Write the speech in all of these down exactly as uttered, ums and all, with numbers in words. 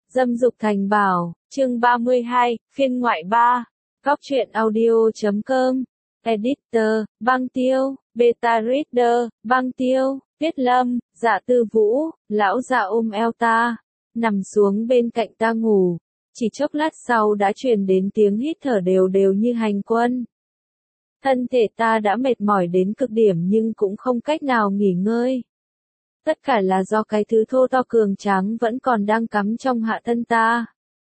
Dâm dục thành bảo, chương ba mươi hai, phiên ngoại ba. Góc truyện audio.com. Editor, Băng Tiêu, Beta Reader, Băng Tiêu, Tiết Lâm, Dạ Tư Vũ, lão già ôm eo ta, nằm xuống bên cạnh ta ngủ. Chỉ chốc lát sau đã truyền đến tiếng hít thở đều đều như hành quân. Thân thể ta đã mệt mỏi đến cực điểm nhưng cũng không cách nào nghỉ ngơi. Tất cả là do cái thứ thô to cường tráng vẫn còn đang cắm trong hạ thân ta.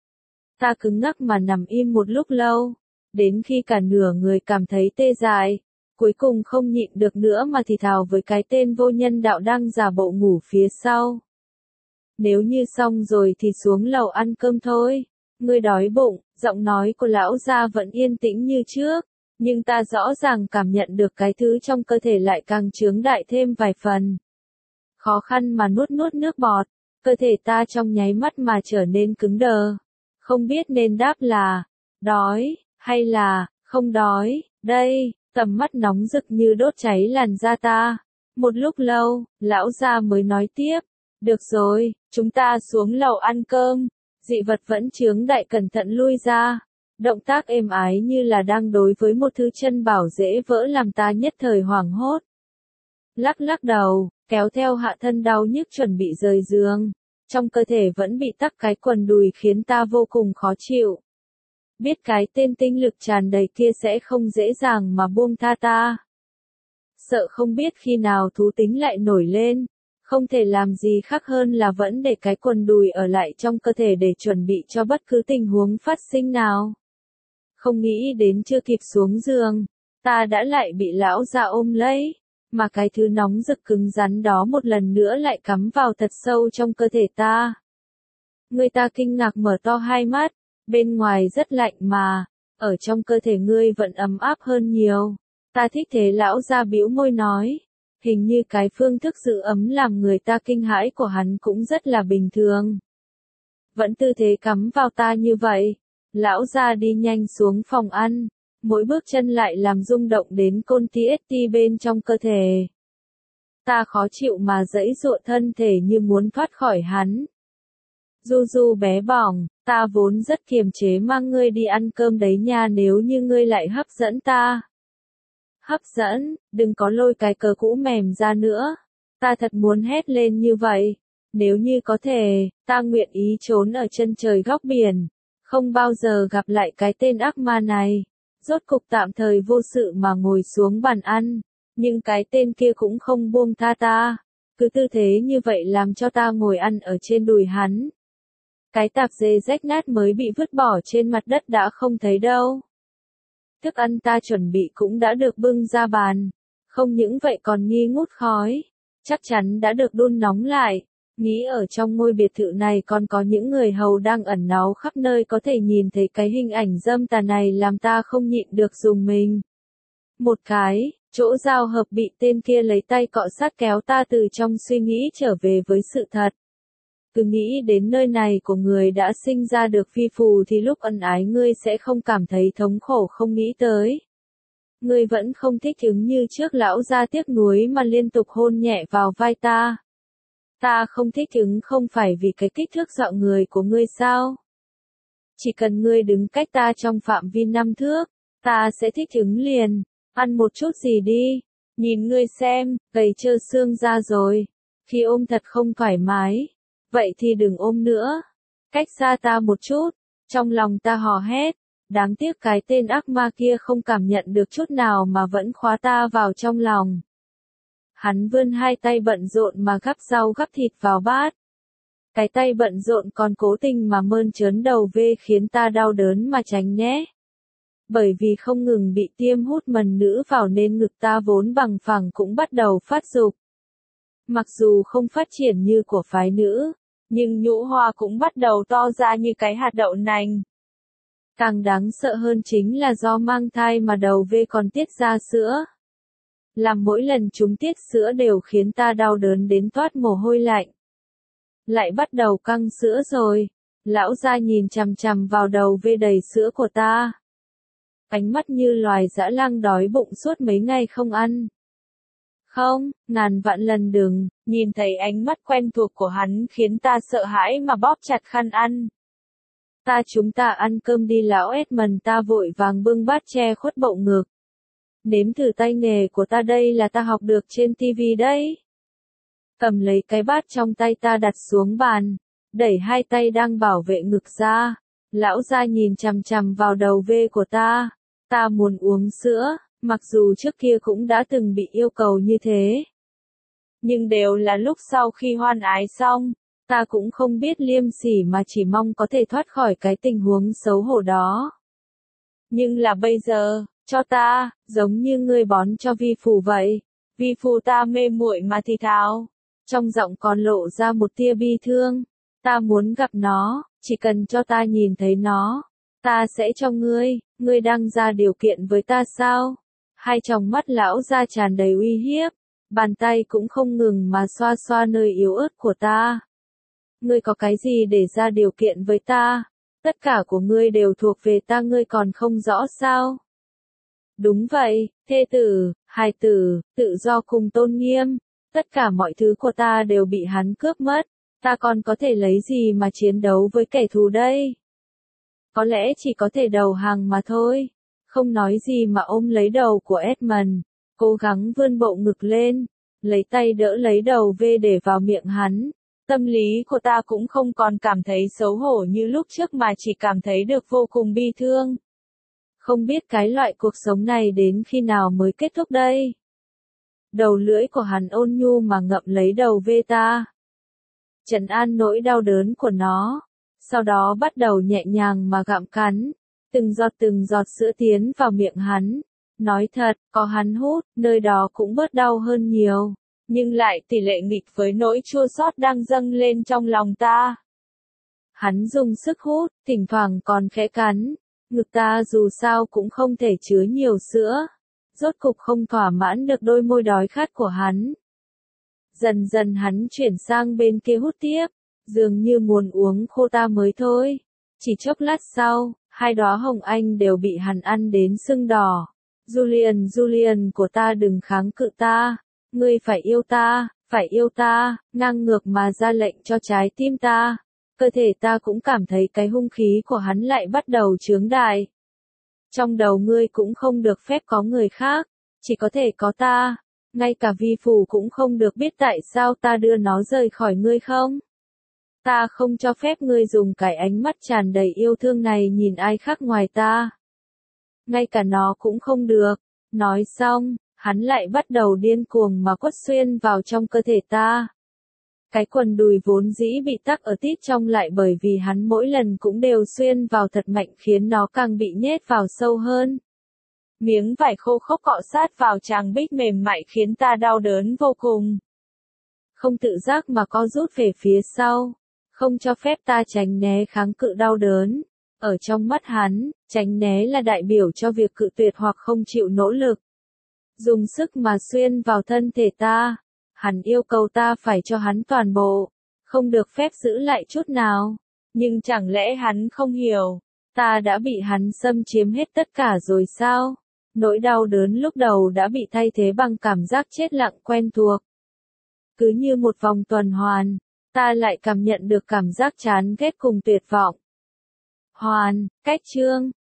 Ta cứng ngắc mà nằm im một lúc lâu, đến khi cả nửa người cảm thấy tê dại, cuối cùng không nhịn được nữa mà thì thào với cái tên vô nhân đạo đang giả bộ ngủ phía sau. Nếu như xong rồi thì xuống lầu ăn cơm thôi, ngươi đói bụng. Giọng nói của lão gia vẫn yên tĩnh như trước, nhưng ta rõ ràng cảm nhận được cái thứ trong cơ thể lại càng chướng đại thêm vài phần. Khó khăn mà nuốt nuốt nước bọt, cơ thể ta trong nháy mắt mà trở nên cứng đờ. Không biết nên đáp là, đói, hay là, không đói, đây, tầm mắt nóng rực như đốt cháy làn da ta. Một lúc lâu, lão gia mới nói tiếp, được rồi, chúng ta xuống lầu ăn cơm. Dị vật vẫn chướng đại cẩn thận lui ra. Động tác êm ái như là đang đối với một thứ chân bảo dễ vỡ làm ta nhất thời hoảng hốt. Lắc lắc đầu, kéo theo hạ thân đau nhức chuẩn bị rời giường. Trong cơ thể vẫn bị tắc cái quần đùi khiến ta vô cùng khó chịu. Biết cái tên tinh lực tràn đầy kia sẽ không dễ dàng mà buông tha ta. Sợ không biết khi nào thú tính lại nổi lên. Không thể làm gì khác hơn là vẫn để cái quần đùi ở lại trong cơ thể để chuẩn bị cho bất cứ tình huống phát sinh nào. Không nghĩ đến chưa kịp xuống giường, ta đã lại bị lão già ôm lấy, mà cái thứ nóng rực cứng rắn đó một lần nữa lại cắm vào thật sâu trong cơ thể ta. Người ta kinh ngạc mở to hai mắt, bên ngoài rất lạnh mà, ở trong cơ thể ngươi vẫn ấm áp hơn nhiều. Ta thích thế, lão già bĩu môi nói. Hình như cái phương thức giữ ấm làm người ta kinh hãi của hắn cũng rất là bình thường. Vẫn tư thế cắm vào ta như vậy. Lão già đi nhanh xuống phòng ăn. Mỗi bước chân lại làm rung động đến côn ti ét ti bên trong cơ thể. Ta khó chịu mà giãy giụa thân thể như muốn thoát khỏi hắn. Du Du bé bỏng, ta vốn rất kiềm chế mang ngươi đi ăn cơm đấy nha, nếu như ngươi lại hấp dẫn ta. Hấp dẫn, đừng có lôi cái cớ cũ mềm ra nữa. Ta thật muốn hét lên như vậy. Nếu như có thể, ta nguyện ý trốn ở chân trời góc biển. Không bao giờ gặp lại cái tên ác ma này. Rốt cục tạm thời vô sự mà ngồi xuống bàn ăn. Nhưng cái tên kia cũng không buông tha ta. Cứ tư thế như vậy làm cho ta ngồi ăn ở trên đùi hắn. Cái tạp dề rách nát mới bị vứt bỏ trên mặt đất đã không thấy đâu. Thức ăn ta chuẩn bị cũng đã được bưng ra bàn. Không những vậy còn nghi ngút khói. Chắc chắn đã được đun nóng lại. Nghĩ ở trong ngôi biệt thự này còn có những người hầu đang ẩn náu khắp nơi có thể nhìn thấy cái hình ảnh dâm tà này làm ta không nhịn được rùng mình. Một cái, chỗ giao hợp bị tên kia lấy tay cọ sát kéo ta từ trong suy nghĩ trở về với sự thật. Cứ nghĩ đến nơi này của người đã sinh ra được phi phù thì lúc ân ái ngươi sẽ không cảm thấy thống khổ không nghĩ tới. Ngươi vẫn không thích ứng như trước, lão gia tiếc nuối mà liên tục hôn nhẹ vào vai ta. Ta không thích ứng không phải vì cái kích thước dạo người của ngươi sao? Chỉ cần ngươi đứng cách ta trong phạm vi năm thước, ta sẽ thích ứng liền. Ăn một chút gì đi. Nhìn ngươi xem, gầy trơ xương ra rồi. Khi ôm thật không thoải mái. Vậy thì đừng ôm nữa. Cách xa ta một chút. Trong lòng ta hò hét. Đáng tiếc cái tên ác ma kia không cảm nhận được chút nào mà vẫn khóa ta vào trong lòng. Hắn vươn hai tay bận rộn mà gắp rau gắp thịt vào bát. Cái tay bận rộn còn cố tình mà mơn trớn đầu về khiến ta đau đớn mà tránh né. Bởi vì không ngừng bị tiêm hút mần nữ vào nên ngực ta vốn bằng phẳng cũng bắt đầu phát dục. Mặc dù không phát triển như của phái nữ, nhưng nhũ hoa cũng bắt đầu to ra như cái hạt đậu nành. Càng đáng sợ hơn chính là do mang thai mà đầu vê còn tiết ra sữa. Làm mỗi lần chúng tiết sữa đều khiến ta đau đớn đến toát mồ hôi lạnh. Lại bắt đầu căng sữa rồi. Lão gia nhìn chằm chằm vào đầu vê đầy sữa của ta. Ánh mắt như loài dã lang đói bụng suốt mấy ngày không ăn. Không, ngàn vạn lần đừng, nhìn thấy ánh mắt quen thuộc của hắn khiến ta sợ hãi mà bóp chặt khăn ăn. Ta chúng ta ăn cơm đi lão Edmund, ta vội vàng bưng bát che khuất bậu ngực. Nếm thử tay nghề của ta, đây là ta học được trên tivi đấy. Cầm lấy cái bát trong tay ta đặt xuống bàn, đẩy hai tay đang bảo vệ ngực ra. Lão gia nhìn chằm chằm vào đầu vê của ta. Ta muốn uống sữa, mặc dù trước kia cũng đã từng bị yêu cầu như thế. Nhưng đều là lúc sau khi hoan ái xong, ta cũng không biết liêm sỉ mà chỉ mong có thể thoát khỏi cái tình huống xấu hổ đó. Nhưng là bây giờ, cho ta, giống như ngươi bón cho vi phù vậy. Vi phù ta mê muội mà thì thào, trong giọng còn lộ ra một tia bi thương. Ta muốn gặp nó, chỉ cần cho ta nhìn thấy nó, ta sẽ cho ngươi, ngươi đang ra điều kiện với ta sao? Hai tròng mắt lão ra tràn đầy uy hiếp, bàn tay cũng không ngừng mà xoa xoa nơi yếu ớt của ta. Ngươi có cái gì để ra điều kiện với ta? Tất cả của ngươi đều thuộc về ta, ngươi còn không rõ sao? Đúng vậy, thê tử, hài tử, tự do cùng tôn nghiêm, tất cả mọi thứ của ta đều bị hắn cướp mất, ta còn có thể lấy gì mà chiến đấu với kẻ thù đây? Có lẽ chỉ có thể đầu hàng mà thôi. Không nói gì mà ôm lấy đầu của Edmund, cố gắng vươn bộ ngực lên, lấy tay đỡ lấy đầu V để vào miệng hắn. Tâm lý của ta cũng không còn cảm thấy xấu hổ như lúc trước mà chỉ cảm thấy được vô cùng bi thương. Không biết cái loại cuộc sống này đến khi nào mới kết thúc đây. Đầu lưỡi của hắn ôn nhu mà ngậm lấy đầu V ta. Trấn an nỗi đau đớn của nó. Sau đó bắt đầu nhẹ nhàng mà gặm cắn. Từng giọt từng giọt sữa tiến vào miệng hắn. Nói thật, có hắn hút, nơi đó cũng bớt đau hơn nhiều. Nhưng lại tỷ lệ nghịch với nỗi chua xót đang dâng lên trong lòng ta. Hắn dùng sức hút, thỉnh thoảng còn khẽ cắn. Ngực ta dù sao cũng không thể chứa nhiều sữa. Rốt cục không thỏa mãn được đôi môi đói khát của hắn. Dần dần hắn chuyển sang bên kia hút tiếp. Dường như muốn uống khô ta mới thôi. Chỉ chốc lát sau, hai đóa hồng anh đều bị hắn ăn đến sưng đỏ. Julian, Julian của ta, đừng kháng cự ta. Ngươi phải yêu ta, phải yêu ta, ngang ngược mà ra lệnh cho trái tim ta. Cơ thể ta cũng cảm thấy cái hung khí của hắn lại bắt đầu chướng đại. Trong đầu ngươi cũng không được phép có người khác, chỉ có thể có ta. Ngay cả vi phủ cũng không được biết tại sao ta đưa nó rời khỏi ngươi không? Ta không cho phép ngươi dùng cái ánh mắt tràn đầy yêu thương này nhìn ai khác ngoài ta. Ngay cả nó cũng không được. Nói xong, hắn lại bắt đầu điên cuồng mà quất xuyên vào trong cơ thể ta. Cái quần đùi vốn dĩ bị tắc ở tít trong lại bởi vì hắn mỗi lần cũng đều xuyên vào thật mạnh khiến nó càng bị nhét vào sâu hơn. Miếng vải khô khốc cọ sát vào tràng bích mềm mại khiến ta đau đớn vô cùng. Không tự giác mà co rút về phía sau, không cho phép ta tránh né kháng cự đau đớn. Ở trong mắt hắn, tránh né là đại biểu cho việc cự tuyệt hoặc không chịu nỗ lực. Dùng sức mà xuyên vào thân thể ta. Hắn yêu cầu ta phải cho hắn toàn bộ, không được phép giữ lại chút nào. Nhưng chẳng lẽ hắn không hiểu, ta đã bị hắn xâm chiếm hết tất cả rồi sao? Nỗi đau đớn lúc đầu đã bị thay thế bằng cảm giác chết lặng quen thuộc. Cứ như một vòng tuần hoàn, ta lại cảm nhận được cảm giác chán ghét cùng tuyệt vọng. Hoàn, cách chương.